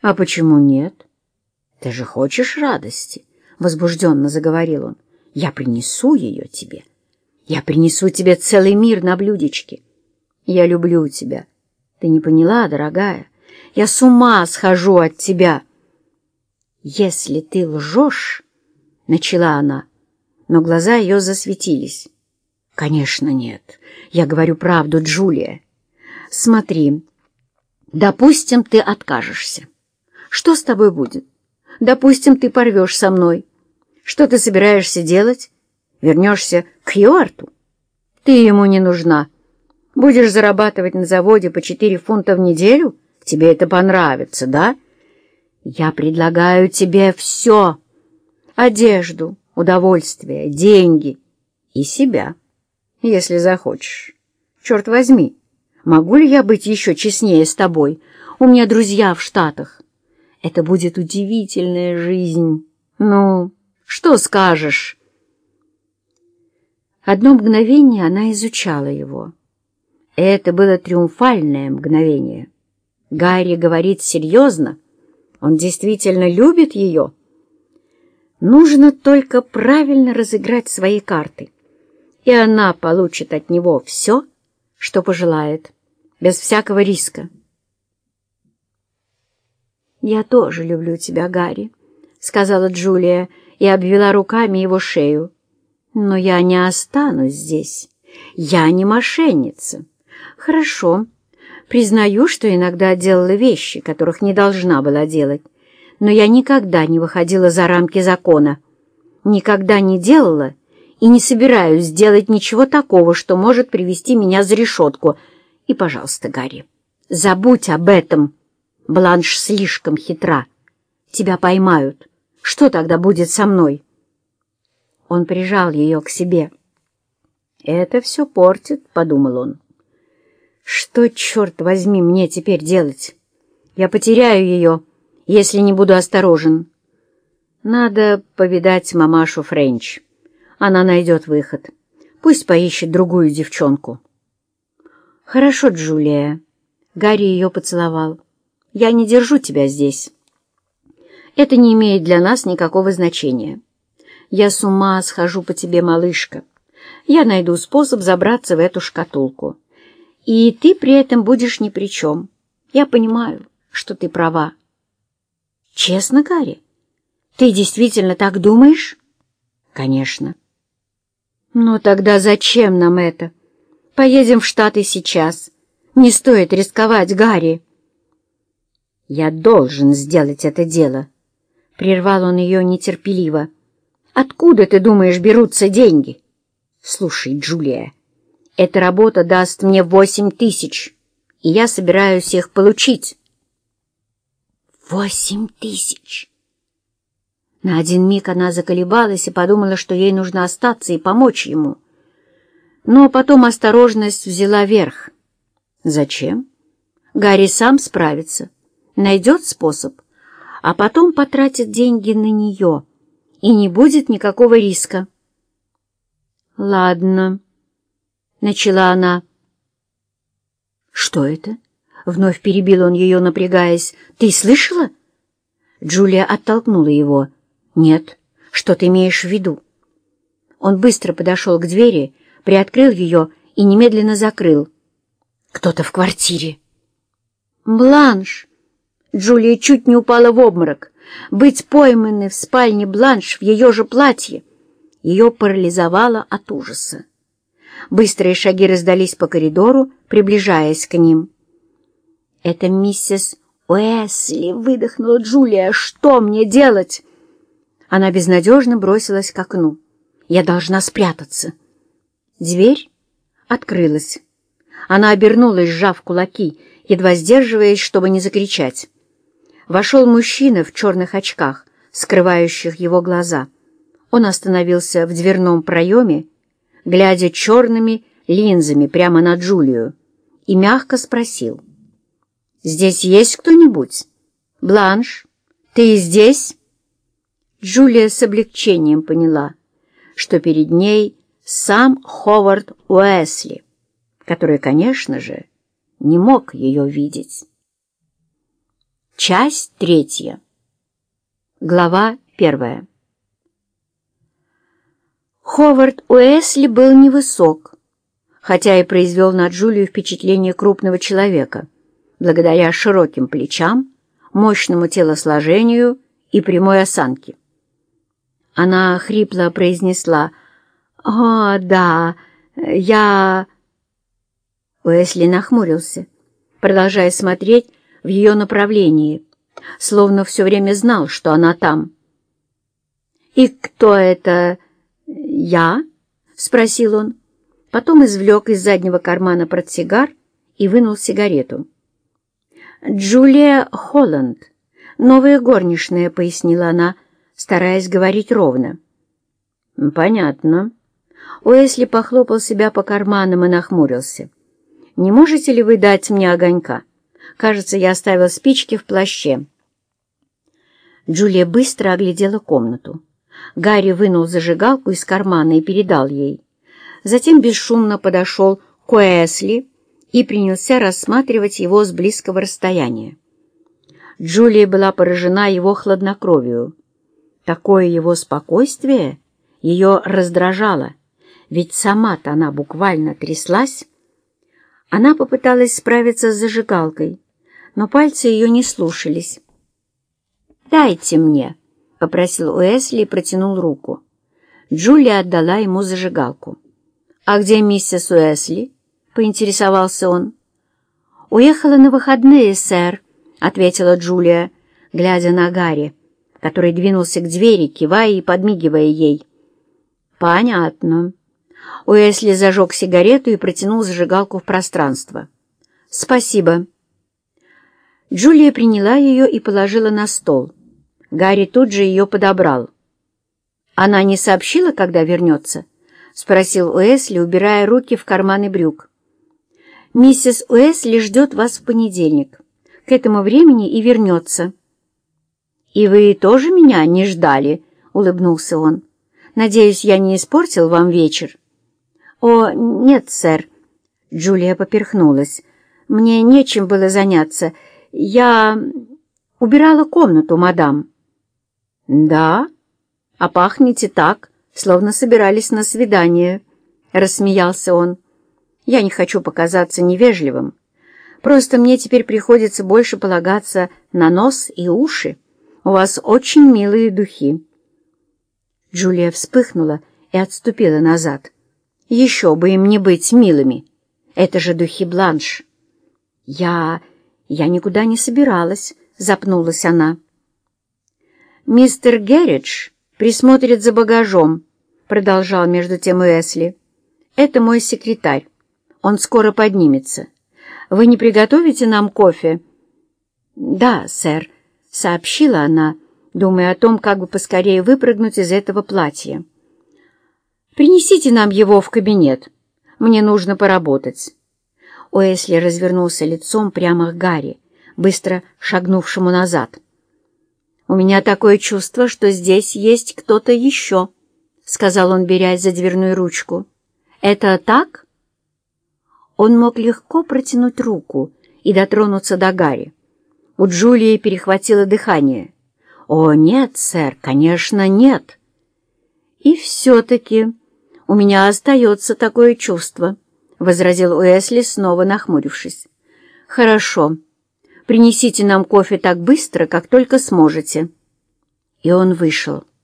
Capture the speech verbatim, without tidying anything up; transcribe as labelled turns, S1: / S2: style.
S1: «А почему нет? Ты же хочешь радости?» — возбужденно заговорил он. «Я принесу ее тебе. Я принесу тебе целый мир на блюдечке. Я люблю тебя. Ты не поняла, дорогая? Я с ума схожу от тебя». «Если ты лжешь...» — начала она, но глаза ее засветились. «Конечно нет. Я говорю правду, Джулия. Смотри, допустим, ты откажешься. Что с тобой будет? Допустим, ты порвешь со мной. Что ты собираешься делать? Вернешься к Хьюарту? Ты ему не нужна. Будешь зарабатывать на заводе по четыре фунта в неделю? Тебе это понравится, да? Я предлагаю тебе все. Одежду, удовольствие, деньги и себя, если захочешь. Черт возьми, могу ли я быть еще честнее с тобой? У меня друзья в Штатах. Это будет удивительная жизнь. Ну, что скажешь?» Одно мгновение она изучала его. Это было триумфальное мгновение. Гарри говорит серьезно. Он действительно любит ее. Нужно только правильно разыграть свои карты, и она получит от него все, что пожелает, без всякого риска. «Я тоже люблю тебя, Гарри», — сказала Джулия и обвела руками его шею. «Но я не останусь здесь. Я не мошенница. Хорошо, признаю, что иногда делала вещи, которых не должна была делать, но я никогда не выходила за рамки закона, никогда не делала и не собираюсь делать ничего такого, что может привести меня за решетку. И, пожалуйста, Гарри, забудь об этом. Бланш слишком хитра. Тебя поймают. Что тогда будет со мной?» Он прижал ее к себе. «Это все портит», — подумал он. «Что, черт возьми, мне теперь делать? Я потеряю ее, если не буду осторожен. Надо повидать мамашу Френч. Она найдет выход. Пусть поищет другую девчонку». «Хорошо, Джулия». Гарри ее поцеловал. «Я не держу тебя здесь. Это не имеет для нас никакого значения. Я с ума схожу по тебе, малышка. Я найду способ забраться в эту шкатулку. И ты при этом будешь ни при чем. Я понимаю, что ты права». «Честно, Гарри? Ты действительно так думаешь?» «Конечно». «Ну тогда зачем нам это? Поедем в Штаты сейчас. Не стоит рисковать, Гарри». «Я должен сделать это дело», — прервал он ее нетерпеливо. «Откуда, ты думаешь, берутся деньги?» «Слушай, Джулия, эта работа даст мне восемь тысяч, и я собираюсь их получить». «Восемь тысяч!» На один миг она заколебалась и подумала, что ей нужно остаться и помочь ему. Но потом осторожность взяла верх. «Зачем? Гарри сам справится, найдет способ, а потом потратит деньги на нее, и не будет никакого риска». «Ладно», — начала она. «Что это?» — вновь перебил он ее, напрягаясь. «Ты слышала?» Джулия оттолкнула его. «Нет, что ты имеешь в виду?» Он быстро подошел к двери, приоткрыл ее и немедленно закрыл. «Кто-то в квартире». «Бланш!» Джулия чуть не упала в обморок. Быть пойманной в спальне Бланш в ее же платье ее парализовало от ужаса. Быстрые шаги раздались по коридору, приближаясь к ним. «Это миссис Уэсли!» — выдохнула Джулия. «Что мне делать?» Она безнадежно бросилась к окну. «Я должна спрятаться». Дверь открылась. Она обернулась, сжав кулаки, едва сдерживаясь, чтобы не закричать. Вошел мужчина в черных очках, скрывающих его глаза. Он остановился в дверном проеме, глядя черными линзами прямо на Джулию, и мягко спросил: «Здесь есть кто-нибудь? Бланш, ты здесь?» Джулия с облегчением поняла, что перед ней сам Ховард Уэсли, который, конечно же, не мог ее видеть. Часть третья. Глава первая. Ховард Уэсли был невысок, хотя и произвел на Джулию впечатление крупного человека, благодаря широким плечам, мощному телосложению и прямой осанке. Она хрипло произнесла: «О, да, я...» Уэсли нахмурился, продолжая смотреть в ее направлении, словно все время знал, что она там. «И кто это я?» — спросил он. Потом извлек из заднего кармана портсигар и вынул сигарету. «Джулия Холланд, новая горничная», — пояснила она, стараясь говорить ровно. «Понятно». Уэсли похлопал себя по карманам и нахмурился. «Не можете ли вы дать мне огонька? Кажется, я оставил спички в плаще». Джулия быстро оглядела комнату. Гарри вынул зажигалку из кармана и передал ей. Затем бесшумно подошел к Уэсли и принялся рассматривать его с близкого расстояния. Джулия была поражена его хладнокровию. Такое его спокойствие ее раздражало, ведь сама-то она буквально тряслась. Она попыталась справиться с зажигалкой, но пальцы ее не слушались. «Дайте мне», — попросил Уэсли и протянул руку. Джулия отдала ему зажигалку. «А где миссис Уэсли?» — поинтересовался он. «Уехала на выходные, сэр», — ответила Джулия, глядя на Гарри, который двинулся к двери, кивая и подмигивая ей. «Понятно». Уэсли зажег сигарету и протянул зажигалку в пространство. «Спасибо». Джулия приняла ее и положила на стол. Гарри тут же ее подобрал. «Она не сообщила, когда вернется?» — спросил Уэсли, убирая руки в карманы брюк. «Миссис Уэсли ждет вас в понедельник. К этому времени и вернется». «И вы тоже меня не ждали?» — улыбнулся он. «Надеюсь, я не испортил вам вечер?» «О, нет, сэр». Джулия поперхнулась. «Мне нечем было заняться. Я убирала комнату, мадам». «Да? А пахнете так, словно собирались на свидание», — рассмеялся он. «Я не хочу показаться невежливым. Просто мне теперь приходится больше полагаться на нос и уши. У вас очень милые духи». Джулия вспыхнула и отступила назад. «Еще бы им не быть милыми. Это же духи Бланш». «Я... я никуда не собиралась», — запнулась она. «Мистер Герридж присмотрит за багажом», — продолжал между тем Уэсли. «Это мой секретарь. Он скоро поднимется. Вы не приготовите нам кофе?» «Да, сэр», — сообщила она, думая о том, как бы поскорее выпрыгнуть из этого платья. «Принесите нам его в кабинет. Мне нужно поработать». Уэсли развернулся лицом прямо к Гарри, быстро шагнувшему назад. «У меня такое чувство, что здесь есть кто-то еще», — сказал он, берясь за дверную ручку. «Это так?» Он мог легко протянуть руку и дотронуться до Гарри. У Джулии перехватило дыхание. «О, нет, сэр, конечно, нет». «И все-таки у меня остается такое чувство», — возразил Уэсли, снова нахмурившись. «Хорошо. Принесите нам кофе так быстро, как только сможете». И он вышел.